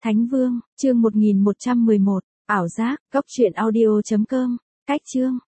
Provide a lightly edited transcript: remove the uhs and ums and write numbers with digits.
Thánh Vương, chương 1111, ảo giác, góc truyện audio.com, cách chương.